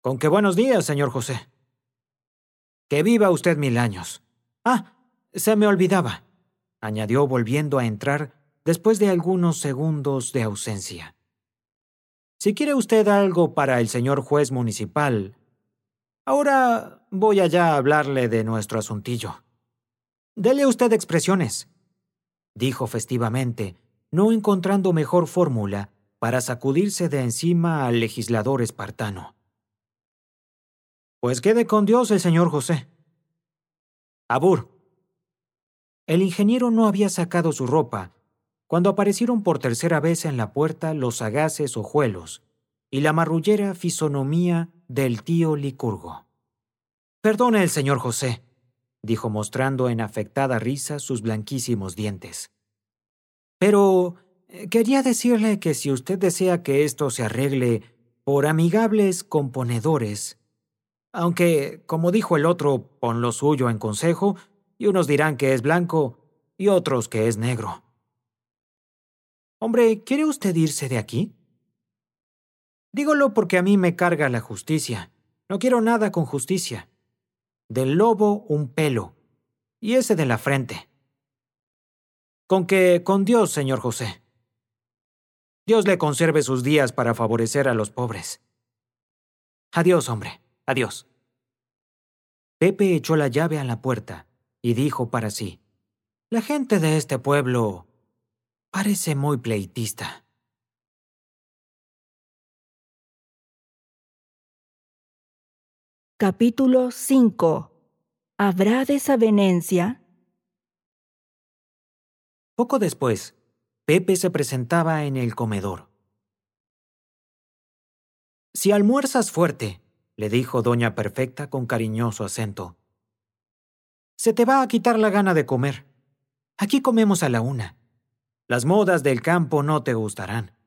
Con que buenos días, señor José. Que viva usted 1000 años. Ah, se me olvidaba, añadió volviendo a entrar después de algunos segundos de ausencia. Si quiere usted algo para el señor juez municipal, ahora voy allá a hablarle de nuestro asuntillo. Dele usted expresiones, dijo festivamente, no encontrando mejor fórmula para sacudirse de encima al legislador espartano. Pues quede con Dios el señor José. Abur. El ingeniero no había sacado su ropa cuando aparecieron por tercera vez en la puerta los sagaces ojuelos y la marrullera fisonomía del tío Licurgo. Perdone el señor José, dijo mostrando en afectada risa sus blanquísimos dientes. Pero quería decirle que si usted desea que esto se arregle por amigables componedores, aunque, como dijo el otro, pon lo suyo en consejo, y unos dirán que es blanco y otros que es negro. Hombre, ¿quiere usted irse de aquí? Dígolo porque a mí me carga la justicia. No quiero nada con justicia. Del lobo un pelo, y ese de la frente. Con que con Dios, señor José. Dios le conserve sus días para favorecer a los pobres. Adiós, hombre, adiós. Pepe echó la llave a la puerta y dijo para sí: la gente de este pueblo parece muy pleitista. Capítulo 5. ¿Habrá desavenencia? Poco después, Pepe se presentaba en el comedor. Si almuerzas fuerte, le dijo doña Perfecta con cariñoso acento, se te va a quitar la gana de comer. Aquí comemos a la 1. Las modas del campo no te gustarán.